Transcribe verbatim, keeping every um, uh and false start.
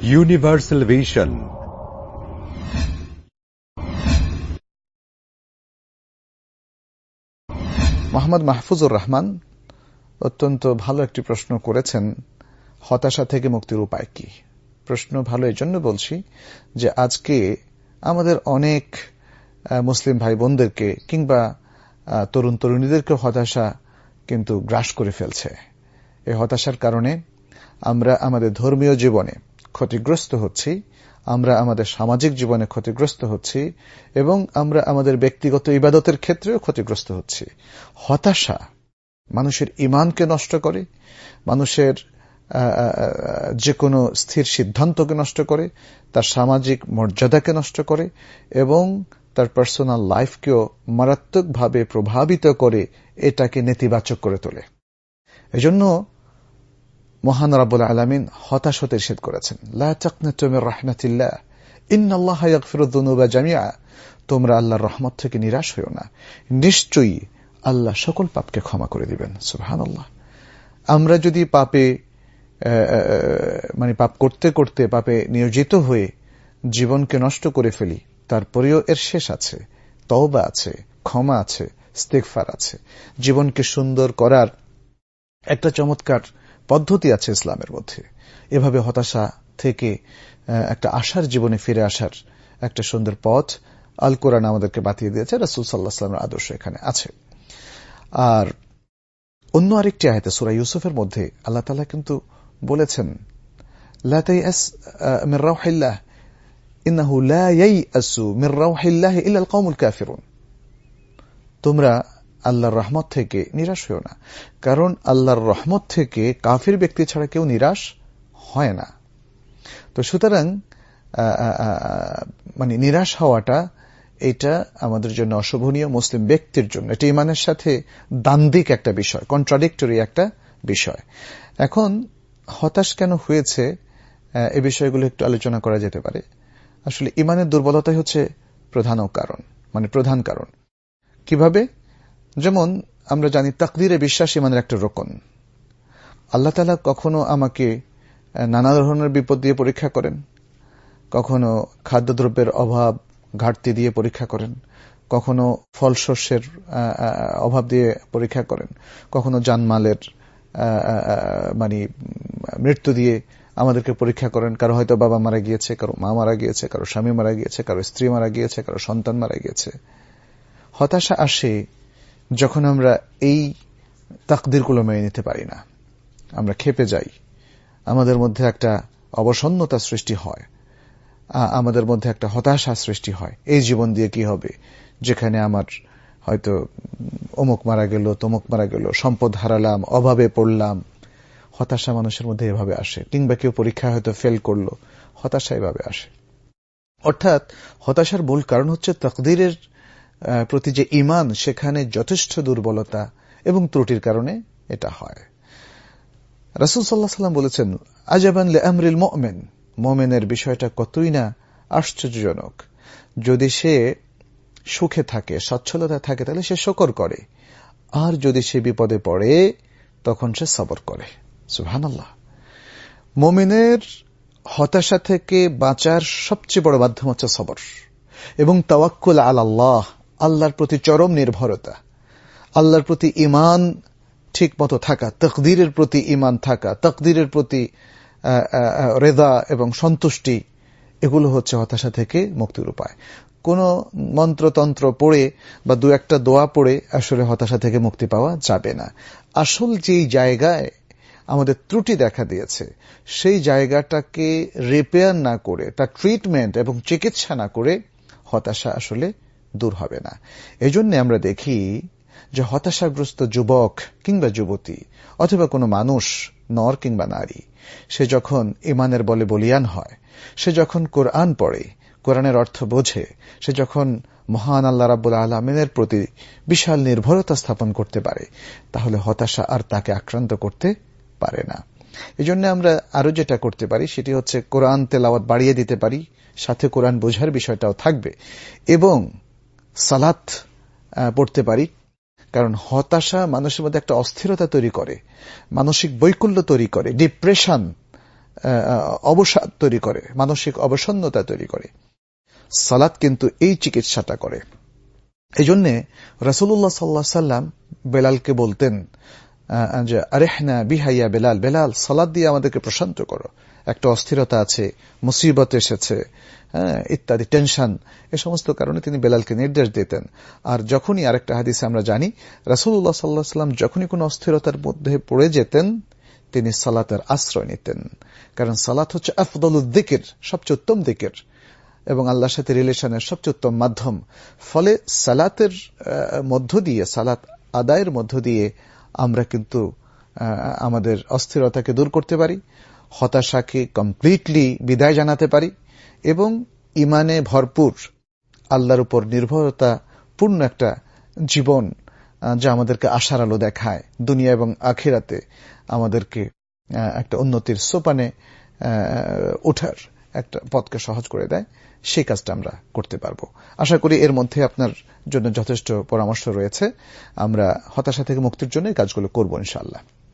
Universal Vision. Mohammad Mahfuzur Rahman অত্যন্ত ভালো একটি প্রশ্ন করেছেন, হতাশা থেকে মুক্তির উপায় কি? প্রশ্ন ভালো এই জন্য বলছি যে আজকে আমাদের অনেক মুসলিম ভাই বোনদেরকে কিংবা তরুণ তরুণীদেরকে হতাশা কিন্তু গ্রাস করে ফেলছে। এই হতাশার কারণে আমরা আমাদের ধর্মীয় জীবনে ক্ষতিগ্রস্ত হচ্ছি, আমরা আমাদের সামাজিক জীবনে ক্ষতিগ্রস্ত হচ্ছি এবং আমরা আমাদের ব্যক্তিগত ইবাদতের ক্ষেত্রেও ক্ষতিগ্রস্ত হচ্ছি। হতাশা মানুষের ঈমানকে নষ্ট করে, মানুষের যে কোনো স্থির সিদ্ধান্তকে নষ্ট করে, তার সামাজিক মর্যাদাকে নষ্ট করে এবং তার পার্সোনাল লাইফকেও মারাত্মকভাবে প্রভাবিত করে, এটাকে নেতিবাচক করে তোলে। এজন্য মহান রব্বুল আলামিন হতাশ হতে নিষেধ করেছেন। লা তাকনাতু মির রাহমাতিল্লাহ ইন্নাল্লাহা ইয়াগফিরুয যুনুবা জামিআ। তোমরা আল্লাহর রহমত থেকে নিরাশ হয়ো না, নিশ্চয়ই আল্লাহ সকল পাপকে ক্ষমা করে দিবেন। সুবহানাল্লাহ। আমরা যদি পাপে মানে পাপ করতে করতে পাপে নিয়োজিত হয়ে জীবনকে নষ্ট করে ফেলি, তারপরেও এর শেষ আছে, তওবা আছে, ক্ষমা আছে, ইস্তিগফার আছে। জীবনকে সুন্দর করার একটা চমৎকার পদ্ধতি আছে ইসলামের মধ্যে। এভাবে হতাশা থেকে একটা আশার জীবনে ফিরে আসার একটা সুন্দর পথ আল কোরআন আমাদেরকে বাতিয়ে দিয়েছে, রাসূল সাল্লাল্লাহু আলাইহি ওয়াসাল্লামের আদর্শ এখানে আছে। আর অন্য আরেকটি আয়াতে সূরা ইউসুফের মধ্যে আল্লাহ তাআলা কিন্তু বলেছেন, লা তাইআস মির রাউহিল্লাহ ইন্নাহু লা ইয়াইআসু মির রাউহিল্লাহ ইল্লা আল কওমুল কাফিরুন। তোমরা আল্লাহর রহমত থেকে নিরাশ হও না, কারণ আল্লাহর রহমত থেকে কাফির ব্যক্তি ছাড়া কেউ নিরাশ হয় না। তো সুতরাং মানে নিরাশ হওয়াটা এটা আমাদের জন্য অশোভনীয়, মুসলিম ব্যক্তির জন্য এটা ঈমানের সাথে দ্বান্দ্বিক একটা বিষয়, কন্ট্রাডিক্টরি একটা বিষয়। এখন হতাশ কেন হয়েছে এই বিষয়গুলো একটু আলোচনা করা যেতে পারে। আসলে ঈমানের দুর্বলতাই হচ্ছে প্রধান কারণ, মানে প্রধান কারণ। কিভাবে? যেমন আমরা জানি তাকদীরে বিশ্বাস ঈমানের একটা রোকন। আল্লাহ তাআলা কখনো আমাকে নানা ধরনের বিপদ দিয়ে পরীক্ষা করেন, কখনো খাদ্যদ্রব্যের অভাব ঘাটতি দিয়ে পরীক্ষা করেন, কখনো ফল শস্যের অভাব দিয়ে পরীক্ষা করেন, কখনো জানমালের মানে মৃত্যু দিয়ে আমাদেরকে পরীক্ষা করেন। কারো হয়তো বাবা মারা গিয়েছে, কারো মা মারা গিয়েছে, কারো স্বামী মারা গিয়েছে, কারো স্ত্রী মারা গিয়েছে, কারো সন্তান মারা গিয়েছে। হতাশা আসে যখন আমরা এই তাকদীরগুলো মেনে নিতে পারি না, আমরা ক্ষেপে যাই, আমাদের মধ্যে একটা অবসন্নতা সৃষ্টি হয়, আমাদের মধ্যে একটা হতাশা সৃষ্টি হয়। এই জীবন দিয়ে কি হবে, যেখানে আমার হয়তো অমুক মারা গেল, তমুক মারা গেল, সম্পদ হারালাম, অভাবে পড়লাম। হতাশা মানুষের মধ্যে এভাবে আসে। কিংবা কেউ পরীক্ষা হয়তো ফেল করলো, হতাশা এভাবে আসে। অর্থাৎ হতাশার মূল কারণ হচ্ছে তাকদীরের প্রতি যে ঈমান, সেখানে যথেষ্ট দুর্বলতা এবং ত্রুটির কারণে এটা হয়। রাসূল সাল্লাল্লাহু আলাইহি ওয়াসাল্লাম বলেছেন, আজাবান লিআমরিল মুমিন, মুমিনের বিষয়টা কতই না আশ্চর্যজনক। যদি সে সুখে থাকে, সচ্ছলতা থাকে, তাহলে সে শুকর করে, আর যদি সে বিপদে পড়ে তখন সে সবর করে। সুবহানাল্লাহ। মুমিনের হতাশা থেকে বাঁচার সবচেয়ে বড় মাধ্যম হচ্ছে সবর এবং তাওয়াক্কুল আলাল্লাহ, আল্লাহর প্রতি চরম নির্ভরতা, আল্লাহর প্রতি ঈমান ঠিক মতো থাকা, তাকদীরের প্রতি ঈমান থাকা, তাকদীরের প্রতি রেদা এবং সন্তুষ্টি, এগুলো হচ্ছে হতাশা থেকে মুক্তির উপায়। কোন মন্ত্রতন্ত্র পড়ে বা দু একটা দোয়া পড়ে আসলে হতাশা থেকে মুক্তি পাওয়া যাবে না। আসল যেই জায়গায় আমাদের ত্রুটি দেখা দিয়েছে, সেই জায়গাটাকে রিপেয়ার না করে, তার ট্রিটমেন্ট এবং চিকিৎসা না করে হতাশা আসলে দূর হবে না। এজন্য আমরা দেখি যে হতাশাগ্রস্ত যুবক কিংবা যুবতী অথবা কোনো মানুষ, নর কিংবা নারী, সে যখন ঈমানের বলে বলিয়ান হয়, সে যখন কোরআন পড়ে, কোরআনের অর্থ বোঝে, সে যখন মহান আল্লাহ রাব্বুল আলামিনের প্রতি বিশাল নির্ভরতা স্থাপন করতে পারে, তাহলে হতাশা আর তাকে আক্রান্ত করতে পারে না। এজন্য আমরা আরো যেটা করতে পারি সেটি হচ্ছে কোরআন তেলাওয়াত বাড়িয়ে দিতে পারি, সাথে কোরআন বোঝার বিষয়টাও থাকবে, এবং সালাত পড়তে পারি। কারণ হতাশা মানুষের মধ্যে একটা অস্থিরতা তৈরি করে, মানসিক বৈকল্য তৈরি করে, ডিপ্রেশন অবসাদ তৈরি করে, মানসিক অবসন্নতা তৈরি করে। সালাত কিন্তু এই চিকিৎসাটা করে। এই জন্যে রাসূলুল্লাহ সাল্লাল্লাহু আলাইহি সাল্লাম বেলালকে বলতেন যে আরেহনা বিহাইয়া বেলাল, বেলাল সালাত দিয়ে আমাদেরকে প্রশান্ত করো, একটা অস্থিরতা আছে, মুসিবত এসেছে, ইত্যাদি টেনশন, এ সমস্ত কারণে তিনি বেলালকে নির্দেশ দিতেন। আর যখনই আরেকটা হাদিসে আমরা জানি রাসূলুল্লাহ সাল্লাল্লাহু আলাইহি সাল্লাম যখনই কোনো অস্থিরতার মধ্যে পড়ে যেতেন তিনি সালাতের আশ্রয় নিতেন, কারণ সালাত হচ্ছে আফদলুল যিকির, সবচেয়ে উত্তম যিকির এবং আল্লাহর সাথে রিলেশনের সবচেয়ে উত্তম মাধ্যম। ফলে সালাতের মধ্য দিয়ে, সালাত আদায়ের মধ্য দিয়ে আমরা কিন্তু আমাদের অস্থিরতাকে দূর করতে পারি, হতাশাকে কমপ্লিটলি বিদায় জানাতে পারি এবং ইমানে ভরপুর আল্লাহর উপর নির্ভরতা পূর্ণ একটা জীবন যা আমাদেরকে আশার আলো দেখায়, দুনিয়া এবং আখিরাতে আমাদেরকে একটা উন্নতির সোপানে ওঠার একটা পথকে সহজ করে দেয়, সেই কাজটা আমরা করতে পারবো। আশা করি এর মধ্যে আপনার জন্য যথেষ্ট পরামর্শ রয়েছে। আমরা হতাশা থেকে মুক্তির জন্য এই কাজগুলো করব ইনশাআল্লাহ।